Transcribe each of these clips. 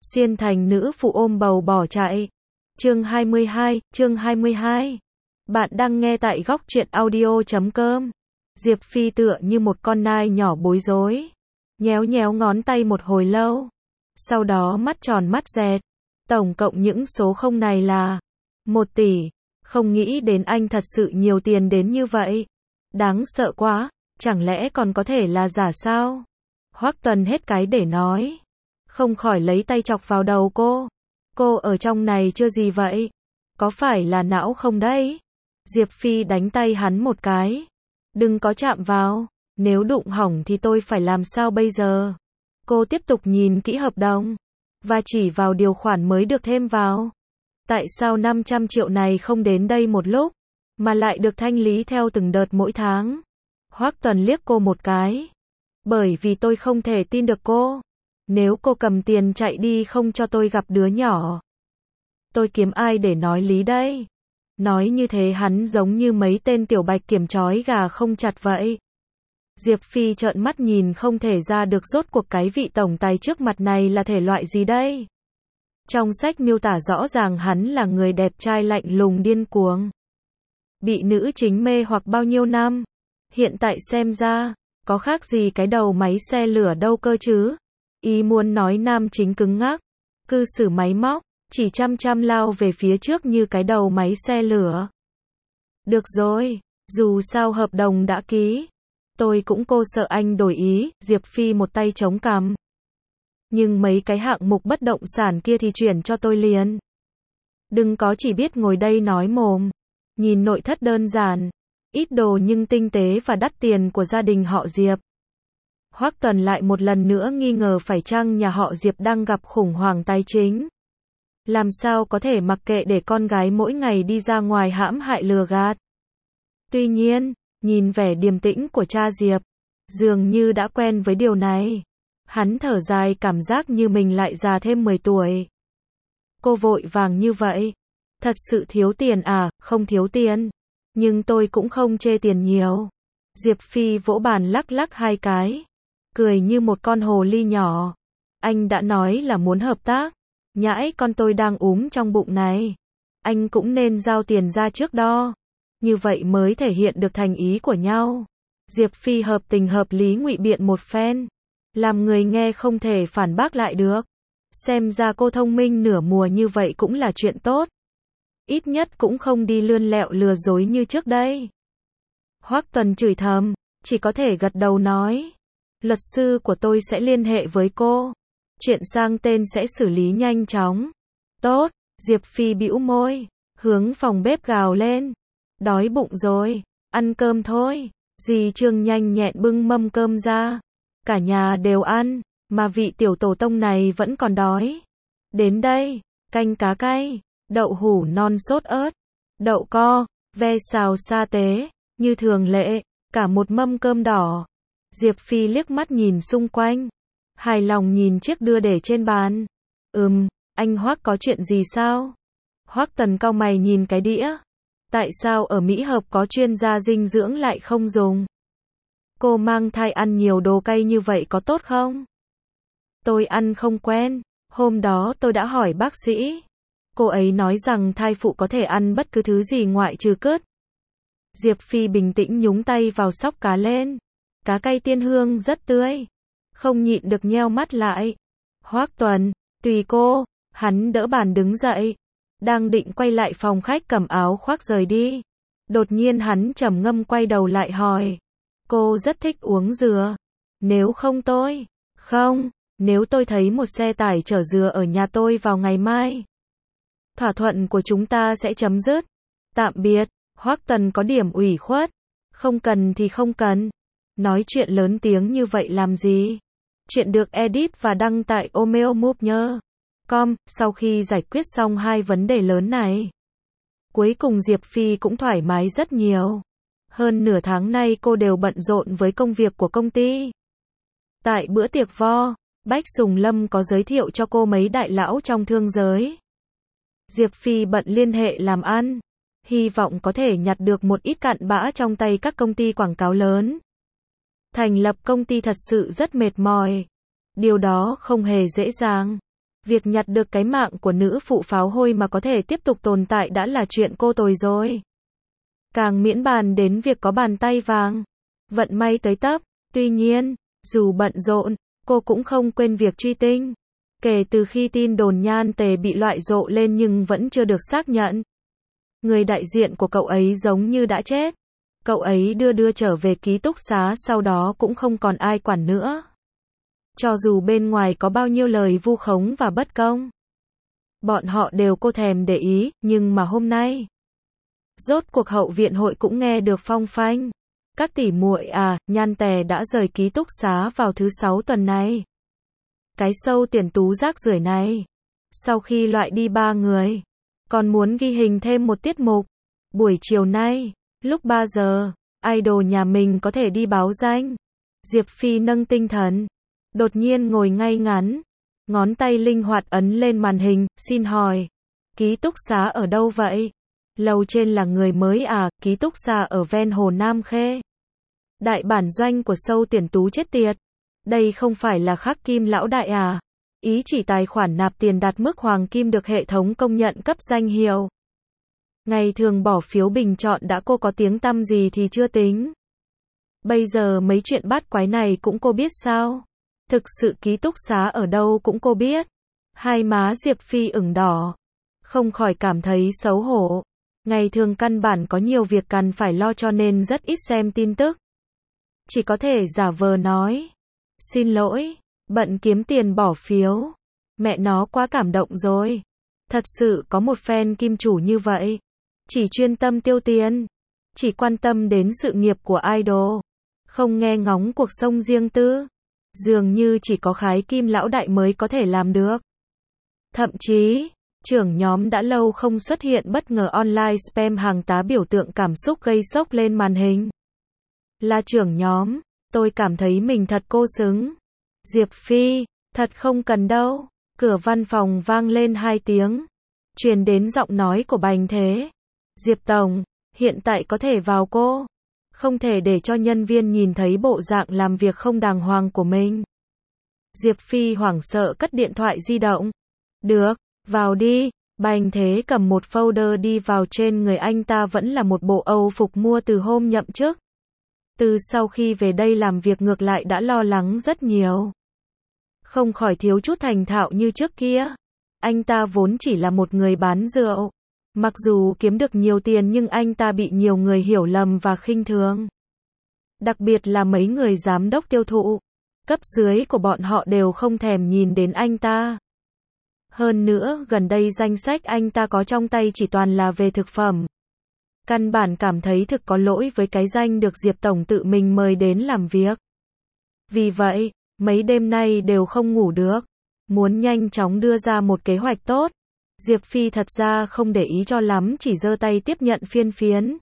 Xuyên thành nữ phụ ôm bầu bỏ chạy. Chương 22. Bạn đang nghe tại góc truyện audio.com. Diệp Phi tựa như một con nai nhỏ bối rối. Nhéo nhéo ngón tay một hồi lâu. Sau đó mắt tròn mắt dẹt. Tổng cộng những số không này là 1 tỷ. Không nghĩ đến anh thật sự nhiều tiền đến như vậy. Đáng sợ quá, chẳng lẽ còn có thể là giả sao? Hoắc Tuần hết cái để nói. Không khỏi lấy tay chọc vào đầu cô. Cô ở trong này chưa gì vậy? Có phải là não không đấy? Diệp Phi đánh tay hắn một cái. Đừng có chạm vào, nếu đụng hỏng thì tôi phải làm sao bây giờ? Cô tiếp tục nhìn kỹ hợp đồng, và chỉ vào điều khoản mới được thêm vào. Tại sao 500 triệu này không đến đây một lúc, mà lại được thanh lý theo từng đợt mỗi tháng? Hoắc Tuần liếc cô một cái. Bởi vì tôi không thể tin được cô. Nếu cô cầm tiền chạy đi không cho tôi gặp đứa nhỏ, tôi kiếm ai để nói lý đây? Nói như thế hắn giống như mấy tên tiểu bạch kiểm trói gà không chặt vậy. Diệp Phi trợn mắt nhìn không thể ra được rốt cuộc cái vị tổng tài trước mặt này là thể loại gì đây? Trong sách miêu tả rõ ràng hắn là người đẹp trai lạnh lùng điên cuồng. Bị nữ chính mê hoặc bao nhiêu năm. Hiện tại xem ra, có khác gì cái đầu máy xe lửa đâu cơ chứ? Ý muốn nói nam chính cứng ngắc, cư xử máy móc, chỉ chăm chăm lao về phía trước như cái đầu máy xe lửa. Được rồi, dù sao hợp đồng đã ký. Tôi cũng cô sợ anh đổi ý, Diệp Phi một tay chống cằm. Nhưng mấy cái hạng mục bất động sản kia thì chuyển cho tôi liền. Đừng có chỉ biết ngồi đây nói mồm. Nhìn nội thất đơn giản, ít đồ nhưng tinh tế và đắt tiền của gia đình họ Diệp. Hoắc Tuần lại một lần nữa nghi ngờ phải chăng nhà họ Diệp đang gặp khủng hoảng tài chính. Làm sao có thể mặc kệ để con gái mỗi ngày đi ra ngoài hãm hại lừa gạt. Tuy nhiên, nhìn vẻ điềm tĩnh của cha Diệp, dường như đã quen với điều này. Hắn thở dài cảm giác như mình lại già thêm 10 tuổi. Cô vội vàng như vậy. Thật sự thiếu tiền à? Không thiếu tiền. Nhưng tôi cũng không chê tiền nhiều. Diệp Phi vỗ bàn lắc lắc hai cái. Cười như một con hồ ly nhỏ. Anh đã nói là muốn hợp tác. Nhãi con tôi đang úm trong bụng này. Anh cũng nên giao tiền ra trước đó. Như vậy mới thể hiện được thành ý của nhau. Diệp Phi hợp tình hợp lý ngụy biện một phen. Làm người nghe không thể phản bác lại được. Xem ra cô thông minh nửa mùa như vậy cũng là chuyện tốt. Ít nhất cũng không đi lươn lẹo lừa dối như trước đây. Hoắc Tuần chửi thầm, chỉ có thể gật đầu nói. Luật sư của tôi sẽ liên hệ với cô. Chuyện sang tên sẽ xử lý nhanh chóng. Tốt, Diệp Phi bĩu môi, hướng phòng bếp gào lên. Đói bụng rồi, ăn cơm thôi. Dì Trương nhanh nhẹn bưng mâm cơm ra. Cả nhà đều ăn, mà vị tiểu tổ tông này vẫn còn đói. Đến đây, canh cá cay, đậu hủ non sốt ớt, đậu co, ve xào sa tế, như thường lệ, cả một mâm cơm đỏ. Diệp Phi liếc mắt nhìn xung quanh, hài lòng nhìn chiếc đũa để trên bàn. Anh Hoắc có chuyện gì sao? Hoắc Tần cau mày nhìn cái đĩa. Tại sao ở Mỹ Hợp có chuyên gia dinh dưỡng lại không dùng? Cô mang thai ăn nhiều đồ cay như vậy có tốt không? Tôi ăn không quen. Hôm đó tôi đã hỏi bác sĩ. Cô ấy nói rằng thai phụ có thể ăn bất cứ thứ gì ngoại trừ cứt. Diệp Phi bình tĩnh nhúng tay vào xóc cá lên. Cá cay tiên hương rất tươi. Không nhịn được nheo mắt lại. Hoắc Tuần, tùy cô. Hắn đỡ bàn đứng dậy. Đang định quay lại phòng khách cầm áo khoác rời đi. Đột nhiên hắn trầm ngâm quay đầu lại hỏi. Cô rất thích uống dừa. Nếu không tôi. Không, nếu tôi thấy một xe tải chở dừa ở nhà tôi vào ngày mai. Thỏa thuận của chúng ta sẽ chấm dứt. Tạm biệt. Hoắc Tần có điểm ủy khuất. Không cần thì không cần. Nói chuyện lớn tiếng như vậy làm gì? Chuyện được edit và đăng tại omeomovner.com. Sau khi giải quyết xong hai vấn đề lớn này, cuối cùng Diệp Phi cũng thoải mái rất nhiều. Hơn nửa tháng nay cô đều bận rộn với công việc của công ty. Tại bữa tiệc vo, Bách Sùng Lâm có giới thiệu cho cô mấy đại lão trong thương giới. Diệp Phi bận liên hệ làm ăn, hy vọng có thể nhặt được một ít cặn bã trong tay các công ty quảng cáo lớn. Thành lập công ty thật sự rất mệt mỏi. Điều đó không hề dễ dàng. Việc nhặt được cái mạng của nữ phụ pháo hôi mà có thể tiếp tục tồn tại đã là chuyện cô tồi rồi. Càng miễn bàn đến việc có bàn tay vàng. Vận may tới tấp. Tuy nhiên, dù bận rộn, cô cũng không quên việc truy tinh. Kể từ khi tin đồn Nhan Tề bị loại rộ lên nhưng vẫn chưa được xác nhận. Người đại diện của cậu ấy giống như đã chết. Cậu ấy đưa trở về ký túc xá, sau đó cũng không còn ai quản nữa. Cho dù bên ngoài có bao nhiêu lời vu khống và bất công, bọn họ đều cô thèm để ý, nhưng mà hôm nay, rốt cuộc hậu viện hội cũng nghe được phong phanh. Các tỷ muội à, Nhan Tề đã rời ký túc xá vào thứ 6 tuần này. Cái show tiền tú rác rưởi này. Sau khi loại đi 3 người, còn muốn ghi hình thêm một tiết mục. Buổi chiều nay, lúc 3 giờ, idol nhà mình có thể đi báo danh. Diệp Phi nâng tinh thần, đột nhiên ngồi ngay ngắn, ngón tay linh hoạt ấn lên màn hình, xin hỏi, ký túc xá ở đâu vậy? Lầu trên là người mới à, ký túc xá ở ven hồ Nam Khê. Đại bản doanh của show tiền tú chết tiệt. Đây không phải là Khắc Kim lão đại à? Ý chỉ tài khoản nạp tiền đạt mức hoàng kim được hệ thống công nhận cấp danh hiệu. Ngày thường bỏ phiếu bình chọn đã cô có tiếng tăm gì thì chưa tính. Bây giờ mấy chuyện bát quái này cũng cô biết sao? Thực sự ký túc xá ở đâu cũng cô biết. Hai má Diệp Phi ửng đỏ. Không khỏi cảm thấy xấu hổ. Ngày thường căn bản có nhiều việc cần phải lo cho nên rất ít xem tin tức. Chỉ có thể giả vờ nói. Xin lỗi, bận kiếm tiền bỏ phiếu. Mẹ nó quá cảm động rồi. Thật sự có một fan kim chủ như vậy. Chỉ chuyên tâm tiêu tiền. Chỉ quan tâm đến sự nghiệp của idol. Không nghe ngóng cuộc sống riêng tư. Dường như chỉ có Khái Kim lão đại mới có thể làm được. Thậm chí, trưởng nhóm đã lâu không xuất hiện, bất ngờ online spam hàng tá biểu tượng cảm xúc gây sốc lên màn hình. Là trưởng nhóm, tôi cảm thấy mình thật cô xứng. Diệp Phi, thật không cần đâu. Cửa văn phòng vang lên 2 tiếng. Truyền đến giọng nói của Bành Thế. Diệp Tổng, hiện tại có thể vào cô. Không thể để cho nhân viên nhìn thấy bộ dạng làm việc không đàng hoàng của mình. Diệp Phi hoảng sợ cất điện thoại di động. Được, vào đi. Bành Thế cầm một folder đi vào, trên người anh ta vẫn là một bộ Âu phục mua từ hôm nhậm chức. Từ sau khi về đây làm việc ngược lại đã lo lắng rất nhiều. Không khỏi thiếu chút thành thạo như trước kia. Anh ta vốn chỉ là một người bán rượu. Mặc dù kiếm được nhiều tiền nhưng anh ta bị nhiều người hiểu lầm và khinh thường. Đặc biệt là mấy người giám đốc tiêu thụ. Cấp dưới của bọn họ đều không thèm nhìn đến anh ta. Hơn nữa, gần đây danh sách anh ta có trong tay chỉ toàn là về thực phẩm. Căn bản cảm thấy thực có lỗi với cái danh được Diệp Tổng tự mình mời đến làm việc. Vì vậy, mấy đêm nay đều không ngủ được. Muốn nhanh chóng đưa ra một kế hoạch tốt. Diệp Phi thật ra không để ý cho lắm, chỉ giơ tay tiếp nhận phiên phiến.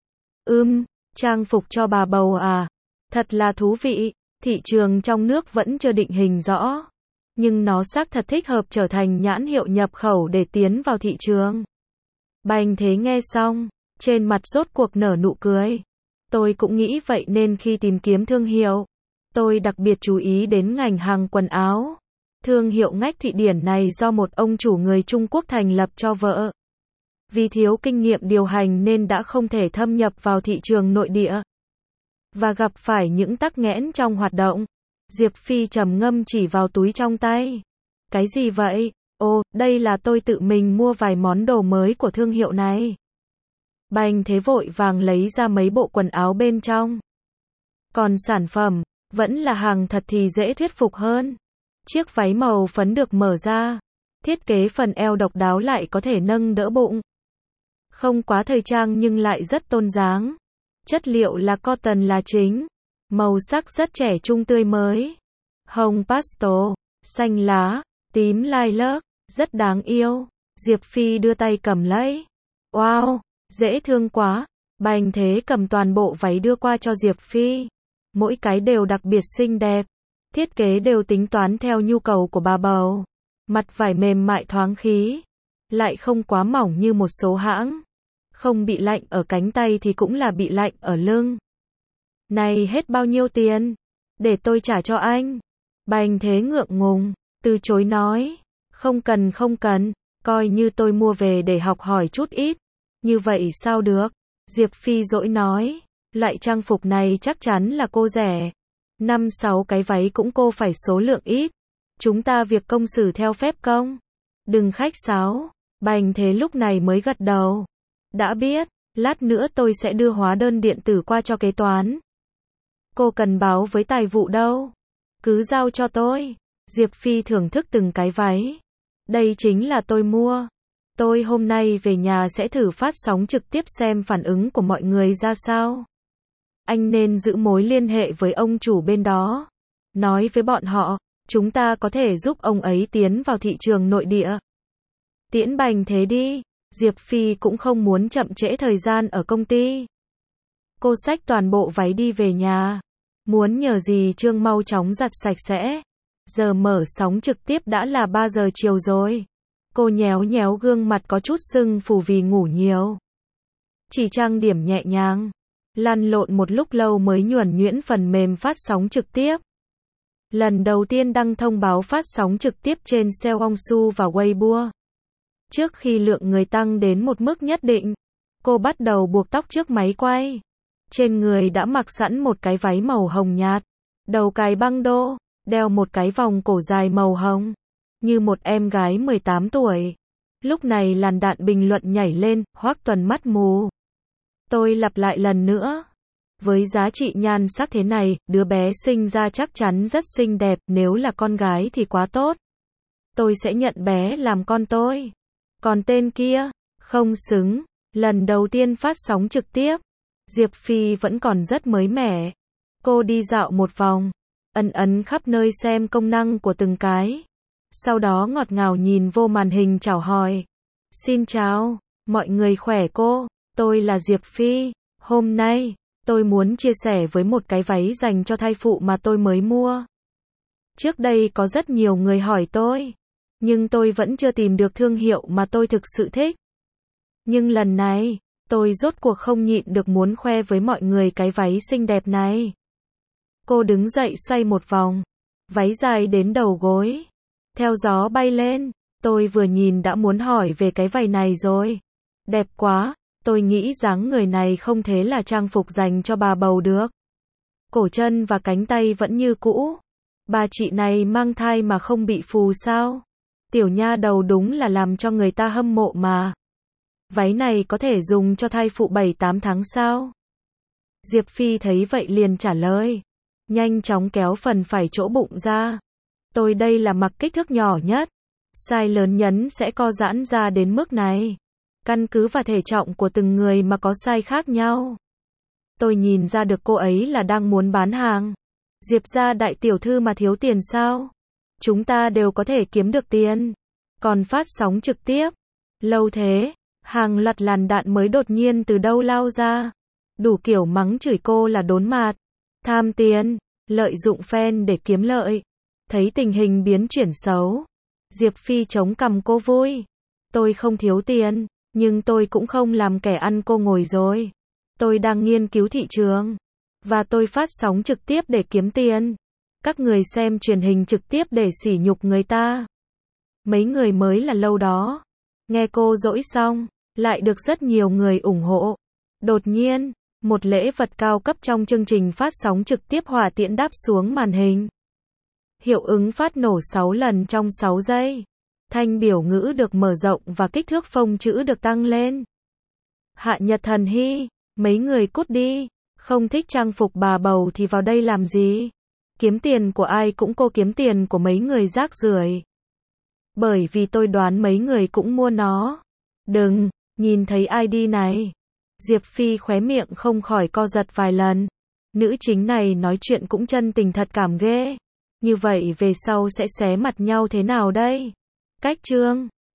Trang phục cho bà bầu à? Thật là thú vị. Thị trường trong nước vẫn chưa định hình rõ. Nhưng nó xác thật thích hợp trở thành nhãn hiệu nhập khẩu để tiến vào thị trường. Bành Thế nghe xong, trên mặt rốt cuộc nở nụ cười. Tôi cũng nghĩ vậy nên khi tìm kiếm thương hiệu, tôi đặc biệt chú ý đến ngành hàng quần áo. Thương hiệu ngách Thụy Điển này do một ông chủ người Trung Quốc thành lập cho vợ. Vì thiếu kinh nghiệm điều hành nên đã không thể thâm nhập vào thị trường nội địa. Và gặp phải những tắc nghẽn trong hoạt động. Diệp Phi trầm ngâm chỉ vào túi trong tay. Cái gì vậy? Ồ, đây là tôi tự mình mua vài món đồ mới của thương hiệu này. Bành Thế vội vàng lấy ra mấy bộ quần áo bên trong. Còn sản phẩm, vẫn là hàng thật thì dễ thuyết phục hơn. Chiếc váy màu phấn được mở ra. Thiết kế phần eo độc đáo lại có thể nâng đỡ bụng. Không quá thời trang nhưng lại rất tôn dáng. Chất liệu là cotton là chính. Màu sắc rất trẻ trung tươi mới. Hồng pastel, xanh lá, tím lilac, rất đáng yêu. Diệp Phi đưa tay cầm lấy. Wow, dễ thương quá. Bành Thế cầm toàn bộ váy đưa qua cho Diệp Phi. Mỗi cái đều đặc biệt xinh đẹp. Thiết kế đều tính toán theo nhu cầu của bà bầu. Mặt vải mềm mại thoáng khí. Lại không quá mỏng như một số hãng. Không bị lạnh ở cánh tay thì cũng là bị lạnh ở lưng. Này hết bao nhiêu tiền? Để tôi trả cho anh. Bành Thế ngượng ngùng, từ chối nói. Không cần, coi như tôi mua về để học hỏi chút ít. Như vậy sao được? Diệp Phi dỗi nói, loại trang phục này chắc chắn là cô rẻ. 5-6 cái váy cũng cô phải số lượng ít. Chúng ta việc công xử theo phép công. Đừng khách sáo. Bành Thế lúc này mới gật đầu. Đã biết, lát nữa tôi sẽ đưa hóa đơn điện tử qua cho kế toán. Cô cần báo với tài vụ đâu? Cứ giao cho tôi. Diệp Phi thưởng thức từng cái váy. Đây chính là tôi mua. Tôi hôm nay về nhà sẽ thử phát sóng trực tiếp xem phản ứng của mọi người ra sao. Anh nên giữ mối liên hệ với ông chủ bên đó. Nói với bọn họ, chúng ta có thể giúp ông ấy tiến vào thị trường nội địa. Tiễn Bành Thế đi. Diệp Phi cũng không muốn chậm trễ thời gian ở công ty. Cô xách toàn bộ váy đi về nhà. Muốn nhờ gì Trương mau chóng giặt sạch sẽ. Giờ mở sóng trực tiếp đã là 3 giờ chiều rồi. Cô nhéo nhéo gương mặt có chút sưng phù vì ngủ nhiều. Chỉ trang điểm nhẹ nhàng. Lăn lộn một lúc lâu mới nhuần nhuyễn phần mềm phát sóng trực tiếp. Lần đầu tiên đăng thông báo phát sóng trực tiếp trên Xiaohongshu và Weibo. Trước khi lượng người tăng đến một mức nhất định, cô bắt đầu buộc tóc trước máy quay. Trên người đã mặc sẵn một cái váy màu hồng nhạt, đầu cài băng đô, đeo một cái vòng cổ dài màu hồng, như một em gái 18 tuổi. Lúc này làn đạn bình luận nhảy lên, Hoắc Tuần mắt mù. Tôi lặp lại lần nữa. Với giá trị nhan sắc thế này, đứa bé sinh ra chắc chắn rất xinh đẹp, nếu là con gái thì quá tốt. Tôi sẽ nhận bé làm con tôi. Còn tên kia, không xứng. Lần đầu tiên phát sóng trực tiếp, Diệp Phi vẫn còn rất mới mẻ. Cô đi dạo một vòng, ấn khắp nơi xem công năng của từng cái. Sau đó ngọt ngào nhìn vô màn hình chào hỏi. Xin chào, mọi người khỏe cô, tôi là Diệp Phi. Hôm nay, tôi muốn chia sẻ với một cái váy dành cho thai phụ mà tôi mới mua. Trước đây có rất nhiều người hỏi tôi, nhưng tôi vẫn chưa tìm được thương hiệu mà tôi thực sự thích. Nhưng lần này, tôi rốt cuộc không nhịn được muốn khoe với mọi người cái váy xinh đẹp này. Cô đứng dậy xoay một vòng, váy dài đến đầu gối, theo gió bay lên. Tôi vừa nhìn đã muốn hỏi về cái váy này rồi. Đẹp quá, tôi nghĩ dáng người này không thể là trang phục dành cho bà bầu được. Cổ chân và cánh tay vẫn như cũ. Bà chị này mang thai mà không bị phù sao? Tiểu nha đầu đúng là làm cho người ta hâm mộ mà. Váy này có thể dùng cho thai phụ 7-8 tháng sao? Diệp Phi thấy vậy liền trả lời. Nhanh chóng kéo phần phải chỗ bụng ra. Tôi đây là mặc kích thước nhỏ nhất. Size lớn nhấn sẽ co giãn ra đến mức này. Căn cứ vào thể trọng của từng người mà có size khác nhau. Tôi nhìn ra được cô ấy là đang muốn bán hàng. Diệp gia đại tiểu thư mà thiếu tiền sao? Chúng ta đều có thể kiếm được tiền. Còn phát sóng trực tiếp. Lâu thế, hàng loạt làn đạn mới đột nhiên từ đâu lao ra. Đủ kiểu mắng chửi cô là đốn mạt, tham tiền, lợi dụng fan để kiếm lợi. Thấy tình hình biến chuyển xấu, Diệp Phi chống cằm cô vui. Tôi không thiếu tiền, nhưng tôi cũng không làm kẻ ăn cô ngồi rồi. Tôi đang nghiên cứu thị trường. Và tôi phát sóng trực tiếp để kiếm tiền. Các người xem truyền hình trực tiếp để sỉ nhục người ta. Mấy người mới là lâu đó. Nghe cô dỗi xong, lại được rất nhiều người ủng hộ. Đột nhiên, một lễ vật cao cấp trong chương trình phát sóng trực tiếp hỏa tiễn đáp xuống màn hình. Hiệu ứng phát nổ 6 lần trong 6 giây. Thanh biểu ngữ được mở rộng và kích thước phông chữ được tăng lên. Hạ Nhật Thần Hy, mấy người cút đi. Không thích trang phục bà bầu thì vào đây làm gì? Kiếm tiền của ai cũng cô kiếm tiền của mấy người rác rưởi. Bởi vì tôi đoán mấy người cũng mua nó. Đừng, nhìn thấy ID này. Diệp Phi khóe miệng không khỏi co giật vài lần. Nữ chính này nói chuyện cũng chân tình thật cảm ghê. Như vậy về sau sẽ xé mặt nhau thế nào đây? Cách chương